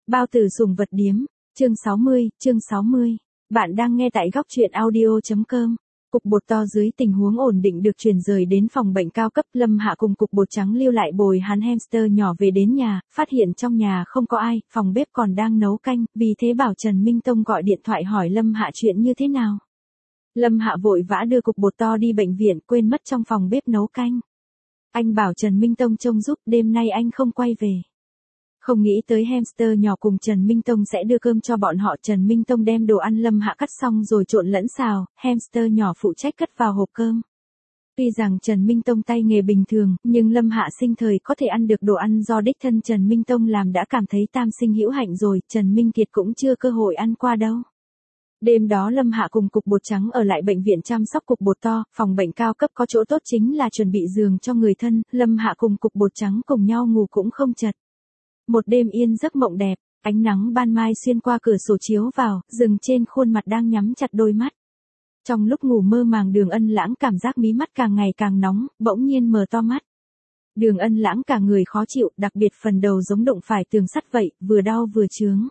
Bao tử sùng vật điếm, chương 60. Bạn đang nghe tại góc truyện audio.com. Cục bột to dưới tình huống ổn định được chuyển rời đến phòng bệnh cao cấp. Lâm Hạ cùng cục bột trắng lưu lại bồi hắn hamster nhỏ về đến nhà, phát hiện trong nhà không có ai, phòng bếp còn đang nấu canh, vì thế bảo Trần Minh Tông gọi điện thoại hỏi Lâm Hạ chuyện như thế nào. Lâm Hạ vội vã đưa cục bột to đi bệnh viện, quên mất trong phòng bếp nấu canh. Anh bảo Trần Minh Tông trông giúp, đêm nay anh không quay về. Không nghĩ tới hamster nhỏ cùng Trần Minh Tông sẽ đưa cơm cho bọn họ. Trần Minh Tông đem đồ ăn Lâm Hạ cắt xong rồi trộn lẫn xào, hamster nhỏ phụ trách cất vào hộp cơm. Tuy rằng Trần Minh Tông tay nghề bình thường, nhưng Lâm Hạ sinh thời có thể ăn được đồ ăn do đích thân Trần Minh Tông làm đã cảm thấy tam sinh hữu hạnh rồi, Trần Minh Kiệt cũng chưa cơ hội ăn qua đâu. Đêm đó Lâm Hạ cùng cục bột trắng ở lại bệnh viện chăm sóc cục bột to, phòng bệnh cao cấp có chỗ tốt chính là chuẩn bị giường cho người thân, Lâm Hạ cùng cục bột trắng cùng nhau ngủ cũng không chật. Một đêm yên giấc mộng đẹp, ánh nắng ban mai xuyên qua cửa sổ chiếu vào, dừng trên khuôn mặt đang nhắm chặt đôi mắt. Trong lúc ngủ mơ màng Đường Ân Lãng cảm giác mí mắt càng ngày càng nóng, bỗng nhiên mở to mắt. Đường Ân Lãng cả người khó chịu, đặc biệt phần đầu giống đụng phải tường sắt vậy, vừa đau vừa chướng.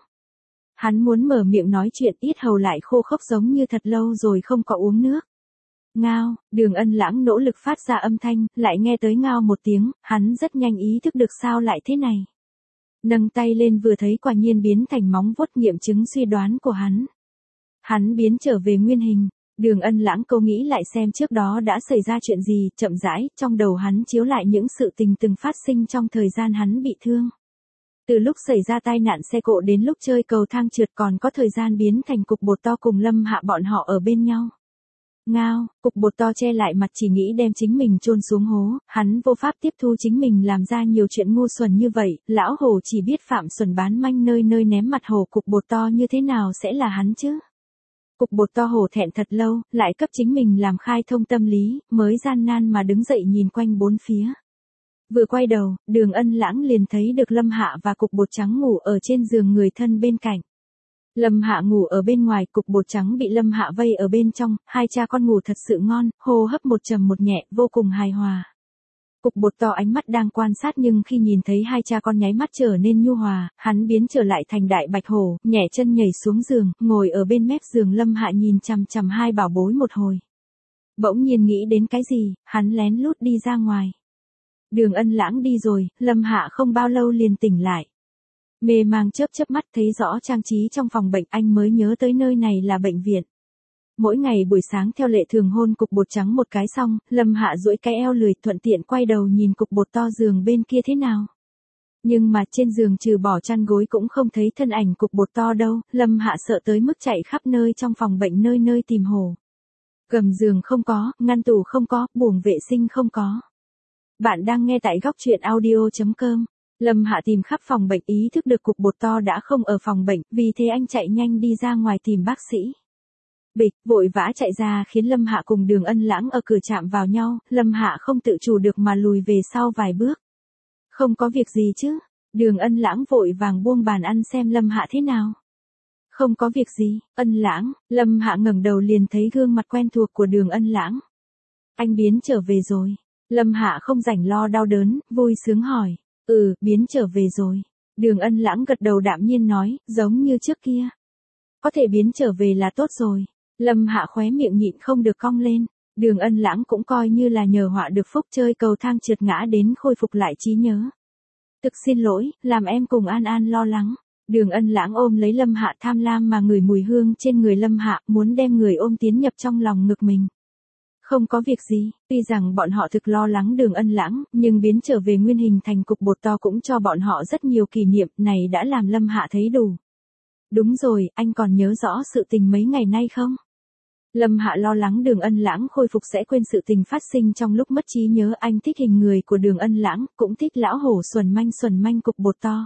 Hắn muốn mở miệng nói chuyện, yết hầu lại khô khốc giống như thật lâu rồi không có uống nước. Ngao, Đường Ân Lãng nỗ lực phát ra âm thanh, lại nghe tới ngao một tiếng, hắn rất nhanh ý thức được sao lại thế này. Nâng tay lên vừa thấy quả nhiên biến thành móng vuốt, nghiệm chứng suy đoán của hắn. Hắn biến trở về nguyên hình. Đường Ân Lãng câu nghĩ lại xem trước đó đã xảy ra chuyện gì, chậm rãi, trong đầu hắn chiếu lại những sự tình từng phát sinh trong thời gian hắn bị thương. Từ lúc xảy ra tai nạn xe cộ đến lúc chơi cầu thang trượt, còn có thời gian biến thành cục bột to cùng Lâm Hạ bọn họ ở bên nhau. Ngao, cục bột to che lại mặt chỉ nghĩ đem chính mình chôn xuống hố, hắn vô pháp tiếp thu chính mình làm ra nhiều chuyện ngu xuẩn như vậy, lão hổ chỉ biết Phạm Xuân bán manh nơi nơi ném mặt hổ, cục bột to như thế nào sẽ là hắn chứ? Cục bột to hổ thẹn thật lâu, lại cấp chính mình làm khai thông tâm lý, mới gian nan mà đứng dậy nhìn quanh bốn phía. Vừa quay đầu, Đường Ân Lãng liền thấy được Lâm Hạ và cục bột trắng ngủ ở trên giường người thân bên cạnh. Lâm Hạ ngủ ở bên ngoài, cục bột trắng bị Lâm Hạ vây ở bên trong, hai cha con ngủ thật sự ngon, hô hấp một trầm một nhẹ, vô cùng hài hòa. Cục bột to ánh mắt đang quan sát nhưng khi nhìn thấy hai cha con nháy mắt trở nên nhu hòa, hắn biến trở lại thành đại bạch hổ, nhẹ chân nhảy xuống giường, ngồi ở bên mép giường. Lâm Hạ nhìn chằm chằm hai bảo bối một hồi. Bỗng nhiên nghĩ đến cái gì, hắn lén lút đi ra ngoài. Đường Ân Lãng đi rồi, Lâm Hạ không bao lâu liền tỉnh lại. Mê mang chớp chớp mắt thấy rõ trang trí trong phòng bệnh, anh mới nhớ tới nơi này là bệnh viện. Mỗi ngày buổi sáng theo lệ thường hôn cục bột trắng một cái xong, Lâm Hạ duỗi cái eo lười thuận tiện quay đầu nhìn cục bột to giường bên kia thế nào. Nhưng mà trên giường trừ bỏ chăn gối cũng không thấy thân ảnh cục bột to đâu, Lâm Hạ sợ tới mức chạy khắp nơi trong phòng bệnh nơi nơi tìm hổ. Gầm giường không có, ngăn tủ không có, buồng vệ sinh không có. Bạn đang nghe tại góc truyện audio.com. Lâm Hạ tìm khắp phòng bệnh, ý thức được cục bột to đã không ở phòng bệnh, vì thế anh chạy nhanh đi ra ngoài tìm bác sĩ. Bịch, vội vã chạy ra khiến Lâm Hạ cùng Đường Ân Lãng ở cửa chạm vào nhau, Lâm Hạ không tự chủ được mà lùi về sau vài bước. Không có việc gì chứ? Đường Ân Lãng vội vàng buông bàn ăn xem Lâm Hạ thế nào. Không có việc gì, Ân Lãng. Lâm Hạ ngẩng đầu liền thấy gương mặt quen thuộc của Đường Ân Lãng. Anh biến trở về rồi. Lâm Hạ không rảnh lo đau đớn, vui sướng hỏi. Biến trở về rồi. Đường Ân Lãng gật đầu đạm nhiên nói, giống như trước kia. Có thể biến trở về là tốt rồi. Lâm Hạ khóe miệng nhịn không được cong lên. Đường Ân Lãng cũng coi như là nhờ họa được phúc, chơi cầu thang trượt ngã đến khôi phục lại trí nhớ. Thực xin lỗi, làm em cùng An An lo lắng. Đường Ân Lãng ôm lấy Lâm Hạ, tham lam mà ngửi mùi hương trên người Lâm Hạ, muốn đem người ôm tiến nhập trong lòng ngực mình. Không có việc gì, tuy rằng bọn họ thực lo lắng Đường Ân Lãng, nhưng biến trở về nguyên hình thành cục bột to cũng cho bọn họ rất nhiều kỷ niệm, này đã làm Lâm Hạ thấy đủ. Đúng rồi, anh còn nhớ rõ sự tình mấy ngày nay không? Lâm Hạ lo lắng Đường Ân Lãng khôi phục sẽ quên sự tình phát sinh trong lúc mất trí nhớ. Anh thích hình người của Đường Ân Lãng, cũng thích lão hổ xuẩn manh cục bột to.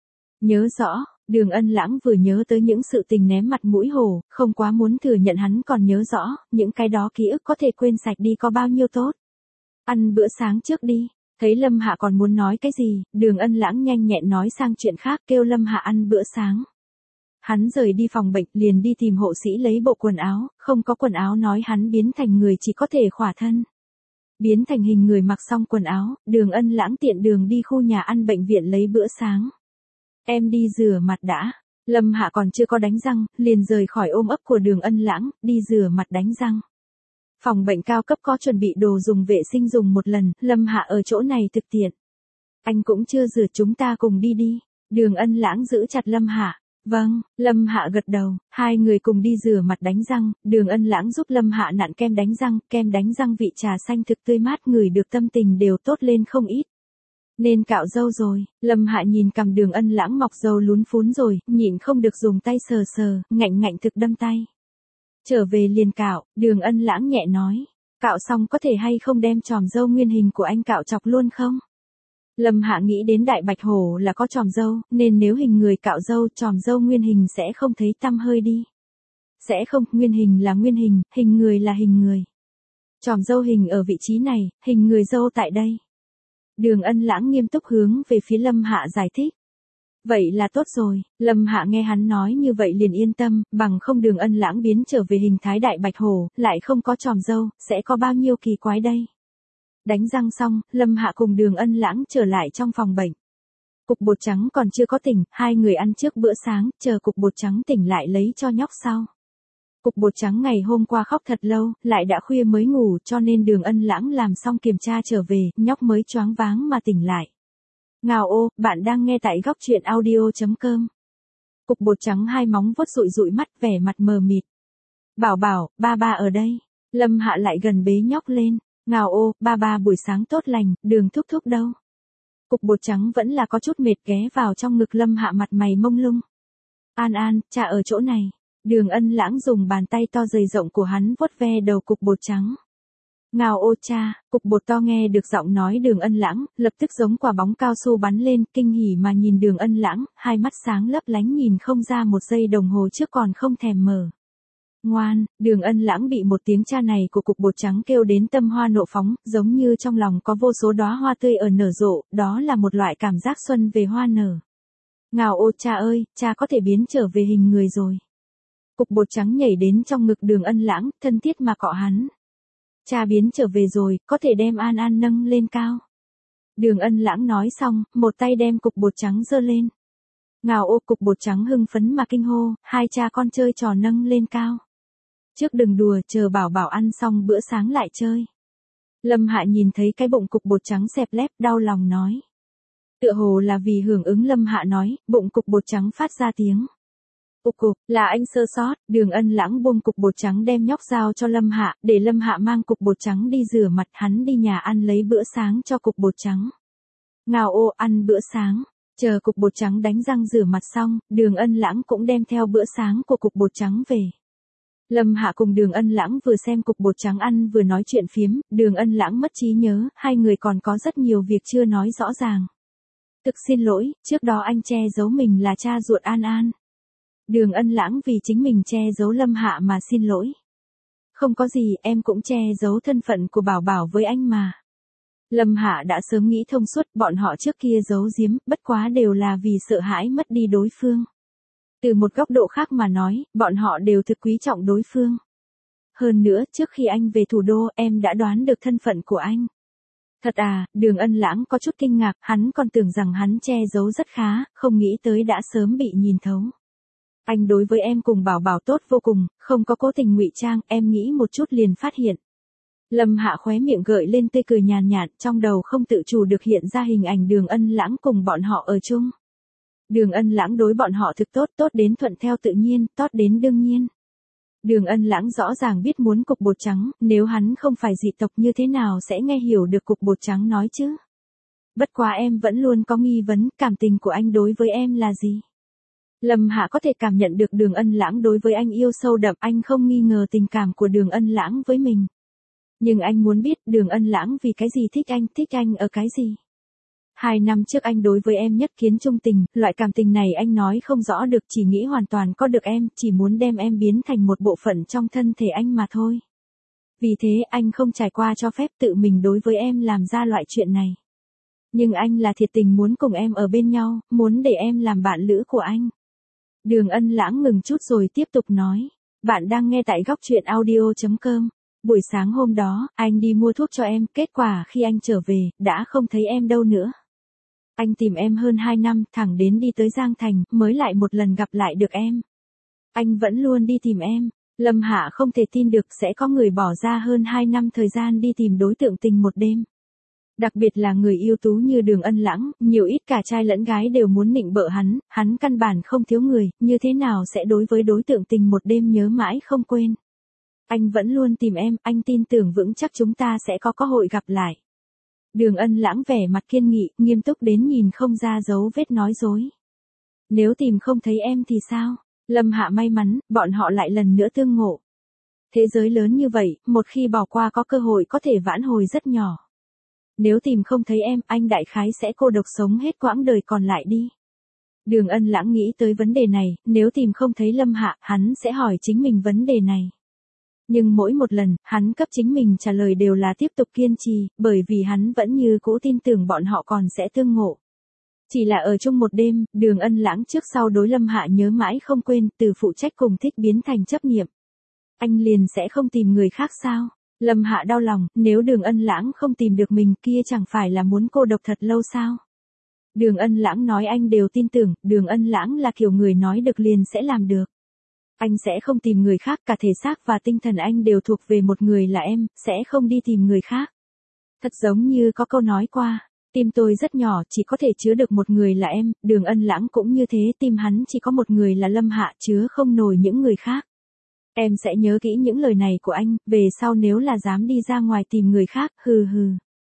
Nhớ rõ. Đường Ân Lãng vừa nhớ tới những sự tình ném mặt mũi hổ, không quá muốn thừa nhận hắn còn nhớ rõ, những cái đó ký ức có thể quên sạch đi có bao nhiêu tốt. Ăn bữa sáng trước đi. Thấy Lâm Hạ còn muốn nói cái gì, Đường Ân Lãng nhanh nhẹn nói sang chuyện khác, kêu Lâm Hạ ăn bữa sáng. Hắn rời đi phòng bệnh liền đi tìm hộ sĩ lấy bộ quần áo, không có quần áo nói hắn biến thành người chỉ có thể khỏa thân. Biến thành hình người mặc xong quần áo, Đường Ân Lãng tiện đường đi khu nhà ăn bệnh viện lấy bữa sáng. Em đi rửa mặt đã. Lâm Hạ còn chưa có đánh răng, liền rời khỏi ôm ấp của Đường Ân Lãng, đi rửa mặt đánh răng. Phòng bệnh cao cấp có chuẩn bị đồ dùng vệ sinh dùng một lần, Lâm Hạ ở chỗ này thực tiện. Anh cũng chưa rửa, chúng ta cùng đi đi. Đường Ân Lãng giữ chặt Lâm Hạ. Vâng, Lâm Hạ gật đầu, hai người cùng đi rửa mặt đánh răng, Đường Ân Lãng giúp Lâm Hạ nặn kem đánh răng vị trà xanh thực tươi mát, người được tâm tình đều tốt lên không ít. Nên cạo râu rồi, Lâm Hạ nhìn cằm Đường Ân Lãng mọc râu lún phún rồi, nhịn không được dùng tay sờ sờ, ngạnh thực đâm tay. Trở về liền cạo, Đường Ân Lãng nhẹ nói, cạo xong có thể hay không đem chòm râu nguyên hình của anh cạo chọc luôn không? Lâm Hạ nghĩ đến Đại Bạch Hổ là có chòm râu, nên nếu hình người cạo râu, chòm râu nguyên hình sẽ không thấy tăm hơi đi. Sẽ không, nguyên hình là nguyên hình người là hình người. Chòm râu hình ở vị trí này, hình người râu tại đây. Đường Ân Lãng nghiêm túc hướng về phía Lâm Hạ giải thích. Vậy là tốt rồi, Lâm Hạ nghe hắn nói như vậy liền yên tâm, bằng không Đường Ân Lãng biến trở về hình thái Đại Bạch Hổ, lại không có chòm râu, sẽ có bao nhiêu kỳ quái đây. Đánh răng xong, Lâm Hạ cùng Đường Ân Lãng trở lại trong phòng bệnh. Cục bột trắng còn chưa có tỉnh, hai người ăn trước bữa sáng, chờ cục bột trắng tỉnh lại lấy cho nhóc sau. Cục bột trắng ngày hôm qua khóc thật lâu, lại đã khuya mới ngủ, cho nên Đường Ân Lãng làm xong kiểm tra trở về, nhóc mới choáng váng mà tỉnh lại. Ngào ô, bạn đang nghe tại góc truyện audio.com. Cục bột trắng hai móng vuốt dụi mắt, vẻ mặt mờ mịt. Bảo bảo, ba ở đây. Lâm Hạ lại gần bế nhóc lên. Ngào ô, ba buổi sáng tốt lành, Đường thúc thúc đâu? Cục bột trắng vẫn là có chút mệt, ghé vào trong ngực Lâm Hạ, mặt mày mông lung. An, cha ở chỗ này. Đường Ân Lãng dùng bàn tay to dày rộng của hắn vuốt ve đầu cục bột trắng. Ngào ô cha, cục bột to nghe được giọng nói Đường Ân Lãng, lập tức giống quả bóng cao su bắn lên, kinh hỉ mà nhìn Đường Ân Lãng, hai mắt sáng lấp lánh nhìn không ra một giây đồng hồ trước còn không thèm mở. Ngoan, Đường Ân Lãng bị một tiếng cha này của cục bột trắng kêu đến tâm hoa nộ phóng, giống như trong lòng có vô số đóa hoa tươi ở nở rộ, đó là một loại cảm giác xuân về hoa nở. Ngào ô cha ơi, cha có thể biến trở về hình người rồi. Cục bột trắng nhảy đến trong ngực Đường Ân Lãng, thân thiết mà cọ hắn. Cha biến trở về rồi, có thể đem An nâng lên cao. Đường Ân Lãng nói xong, một tay đem cục bột trắng giơ lên. Ngào ô, cục bột trắng hưng phấn mà kinh hô, hai cha con chơi trò nâng lên cao. Trước đừng đùa, chờ bảo bảo ăn xong bữa sáng lại chơi. Lâm Hạ nhìn thấy cái bụng cục bột trắng xẹp lép, đau lòng nói. Tựa hồ là vì hưởng ứng Lâm Hạ nói, bụng cục bột trắng phát ra tiếng. Cục, là anh sơ sót, Đường Ân Lãng buông cục bột trắng đem nhóc giao cho Lâm Hạ, để Lâm Hạ mang cục bột trắng đi rửa mặt, hắn đi nhà ăn lấy bữa sáng cho cục bột trắng. Ngào ô, ăn bữa sáng. Chờ cục bột trắng đánh răng rửa mặt xong, Đường Ân Lãng cũng đem theo bữa sáng của cục bột trắng về. Lâm Hạ cùng Đường Ân Lãng vừa xem cục bột trắng ăn vừa nói chuyện phiếm, Đường Ân Lãng mất trí nhớ, hai người còn có rất nhiều việc chưa nói rõ ràng. Thực xin lỗi, trước đó anh che giấu mình là cha ruột An. Đường Ân Lãng vì chính mình che giấu Lâm Hạ mà xin lỗi. Không có gì, em cũng che giấu thân phận của bảo bảo với anh mà. Lâm Hạ đã sớm nghĩ thông suốt, bọn họ trước kia giấu giếm, bất quá đều là vì sợ hãi mất đi đối phương. Từ một góc độ khác mà nói, bọn họ đều thực quý trọng đối phương. Hơn nữa, trước khi anh về thủ đô, em đã đoán được thân phận của anh. Thật à, Đường Ân Lãng có chút kinh ngạc, hắn còn tưởng rằng hắn che giấu rất khá, không nghĩ tới đã sớm bị nhìn thấu. Anh đối với em cùng bảo bảo tốt vô cùng, không có cố tình ngụy trang, em nghĩ một chút liền phát hiện. Lâm Hạ khóe miệng gợi lên tươi cười nhàn nhạt, trong đầu không tự chủ được hiện ra hình ảnh Đường Ân Lãng cùng bọn họ ở chung. Đường Ân Lãng đối bọn họ thực tốt, tốt đến thuận theo tự nhiên, tốt đến đương nhiên. Đường Ân Lãng rõ ràng biết muốn cục bột trắng, nếu hắn không phải dị tộc như thế nào sẽ nghe hiểu được cục bột trắng nói chứ. Bất quá em vẫn luôn có nghi vấn, cảm tình của anh đối với em là gì? Lâm Hạ có thể cảm nhận được Đường Ân Lãng đối với anh yêu sâu đậm, anh không nghi ngờ tình cảm của Đường Ân Lãng với mình. Nhưng anh muốn biết Đường Ân Lãng vì cái gì thích anh ở cái gì? 2 năm trước anh đối với em nhất kiến trung tình, loại cảm tình này anh nói không rõ được, chỉ nghĩ hoàn toàn có được em, chỉ muốn đem em biến thành một bộ phận trong thân thể anh mà thôi. Vì thế anh không trải qua cho phép tự mình đối với em làm ra loại chuyện này. Nhưng anh là thiệt tình muốn cùng em ở bên nhau, muốn để em làm bạn lữ của anh. Đường Ân Lãng ngừng chút rồi tiếp tục nói. Bạn đang nghe tại góc truyện audio.com. Buổi sáng hôm đó, anh đi mua thuốc cho em, kết quả khi anh trở về, đã không thấy em đâu nữa. Anh tìm em hơn 2 năm, thẳng đến đi tới Giang Thành, mới lại một lần gặp lại được em. Anh vẫn luôn đi tìm em. Lâm Hạ không thể tin được sẽ có người bỏ ra hơn 2 năm thời gian đi tìm đối tượng tình một đêm. Đặc biệt là người ưu tú như Đường Ân Lãng, nhiều ít cả trai lẫn gái đều muốn nịnh bợ hắn căn bản không thiếu người, như thế nào sẽ đối với đối tượng tình một đêm nhớ mãi không quên. Anh vẫn luôn tìm em, anh tin tưởng vững chắc chúng ta sẽ có cơ hội gặp lại. Đường Ân Lãng vẻ mặt kiên nghị, nghiêm túc đến nhìn không ra dấu vết nói dối. Nếu tìm không thấy em thì sao? Lâm Hạ may mắn, bọn họ lại lần nữa tương ngộ. Thế giới lớn như vậy, một khi bỏ qua có cơ hội có thể vãn hồi rất nhỏ. Nếu tìm không thấy em, anh đại khái sẽ cô độc sống hết quãng đời còn lại đi. Đường Ân Lãng nghĩ tới vấn đề này, nếu tìm không thấy Lâm Hạ, hắn sẽ hỏi chính mình vấn đề này. Nhưng mỗi một lần, hắn cấp chính mình trả lời đều là tiếp tục kiên trì, bởi vì hắn vẫn như cũ tin tưởng bọn họ còn sẽ tương ngộ. Chỉ là ở chung một đêm, Đường Ân Lãng trước sau đối Lâm Hạ nhớ mãi không quên, từ phụ trách cùng thích biến thành chấp niệm. Anh liền sẽ không tìm người khác sao? Lâm Hạ đau lòng, nếu Đường Ân Lãng không tìm được mình kia chẳng phải là muốn cô độc thật lâu sao? Đường Ân Lãng nói anh đều tin tưởng, Đường Ân Lãng là kiểu người nói được liền sẽ làm được. Anh sẽ không tìm người khác, cả thể xác và tinh thần anh đều thuộc về một người là em, sẽ không đi tìm người khác. Thật giống như có câu nói qua, tim tôi rất nhỏ, chỉ có thể chứa được một người là em, Đường Ân Lãng cũng như thế, tim hắn chỉ có một người là Lâm Hạ, chứa không nổi những người khác. Em sẽ nhớ kỹ những lời này của anh, về sau nếu là dám đi ra ngoài tìm người khác, hừ hừ.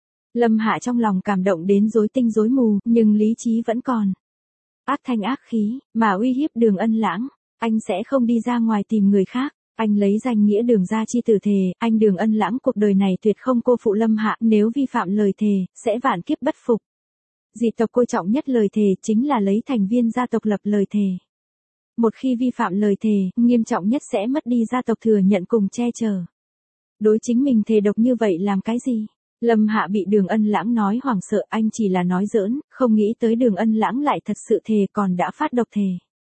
Lâm Hạ trong lòng cảm động đến rối tinh rối mù, nhưng lý trí vẫn còn. Ác thanh ác khí, mà uy hiếp Đường Ân Lãng. Anh sẽ không đi ra ngoài tìm người khác. Anh lấy danh nghĩa Đường gia chi tử thề, anh Đường Ân Lãng cuộc đời này tuyệt không cô phụ Lâm Hạ, nếu vi phạm lời thề, sẽ vạn kiếp bất phục. Dị tộc coi trọng nhất lời thề chính là lấy thành viên gia tộc lập lời thề. Một khi vi phạm lời thề, nghiêm trọng nhất sẽ mất đi gia tộc thừa nhận cùng che chở. Đối chính mình thề độc như vậy làm cái gì? Lâm Hạ bị Đường Ân Lãng nói hoảng sợ, anh chỉ là nói giỡn, không nghĩ tới Đường Ân Lãng lại thật sự thề còn đã phát độc thề.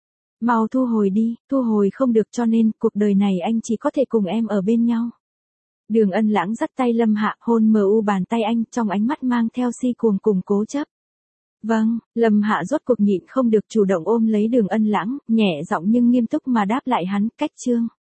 Mau thu hồi đi, thu hồi không được cho nên cuộc đời này anh chỉ có thể cùng em ở bên nhau. Đường Ân Lãng dắt tay Lâm Hạ, hôn mờ u bàn tay anh, trong ánh mắt mang theo si cuồng cùng cố chấp. Vâng, Lâm Hạ rốt cuộc nhịn không được chủ động ôm lấy Đường Ân Lãng, nhẹ giọng nhưng nghiêm túc mà đáp lại hắn, cách chương.